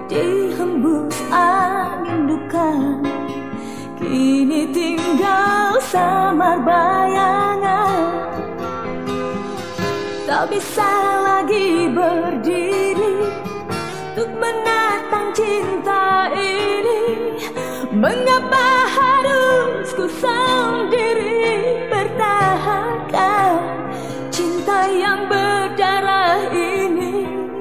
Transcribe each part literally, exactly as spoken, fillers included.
dihembus angin duka. Kini tinggal samar bayangan, tak bisa lagi berdiri untuk menatang cinta ini. Mengapa harus ku sendiri bertahankan cinta yang berdarah ini?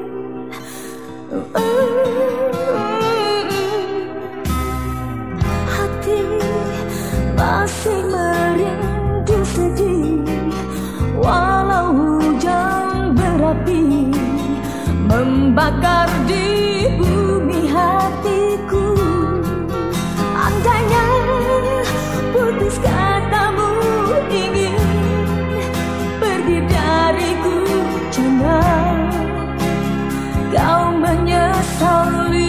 Hati masih merindu sedih, walau hujan berapi membakar di bumi hatiku. Andainya putus katamu ingin pergi dariku, jangan kau menyesali.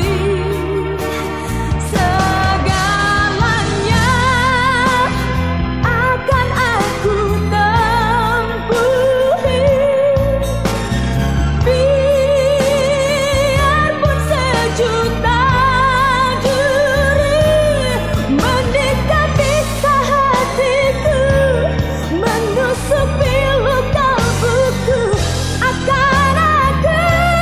Segalanya akan aku tempuhi, biarpun sejuta duri mendekati hatiku, menusupi luka buku. Akan aku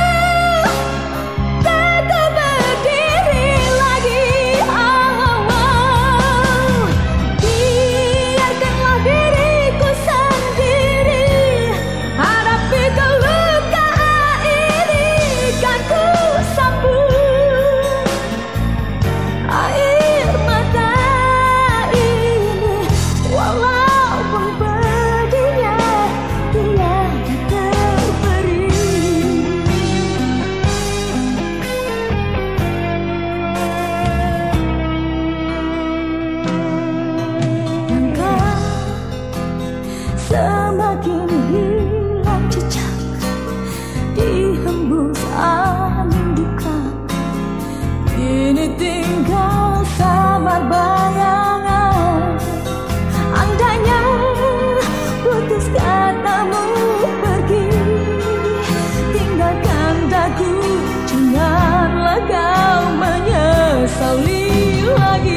tetap berdiri lagi. Oh, oh. Biarkanlah diriku sendiri hadapi kelukaan ini, kan ku sambut air mata ini, walaupun pedihnya tiada terberi. Langkah semakin hilang jejak, dihembus angin duka. Kini tinggal samar bayangan. Andainya putus katamu pergi, tinggalkan dagu, janganlah kau menyesali lagi.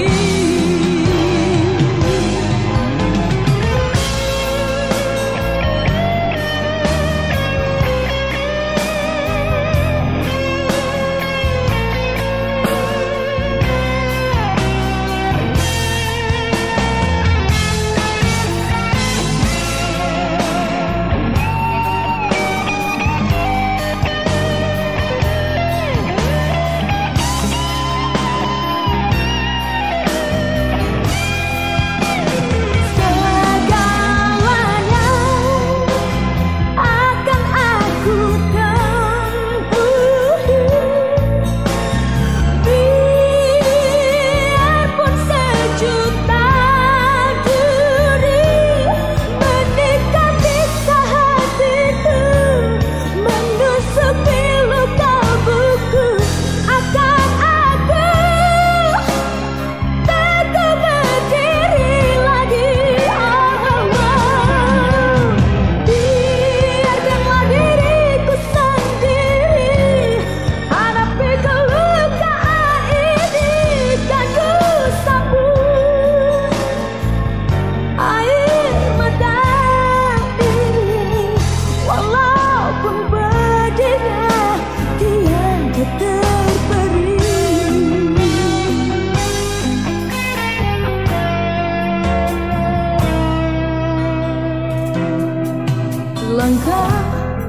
Langkah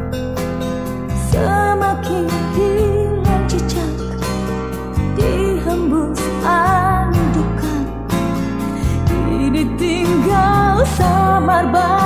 semakin hilang jejak, dihembus angin duka. Kini tinggal samar bayangan.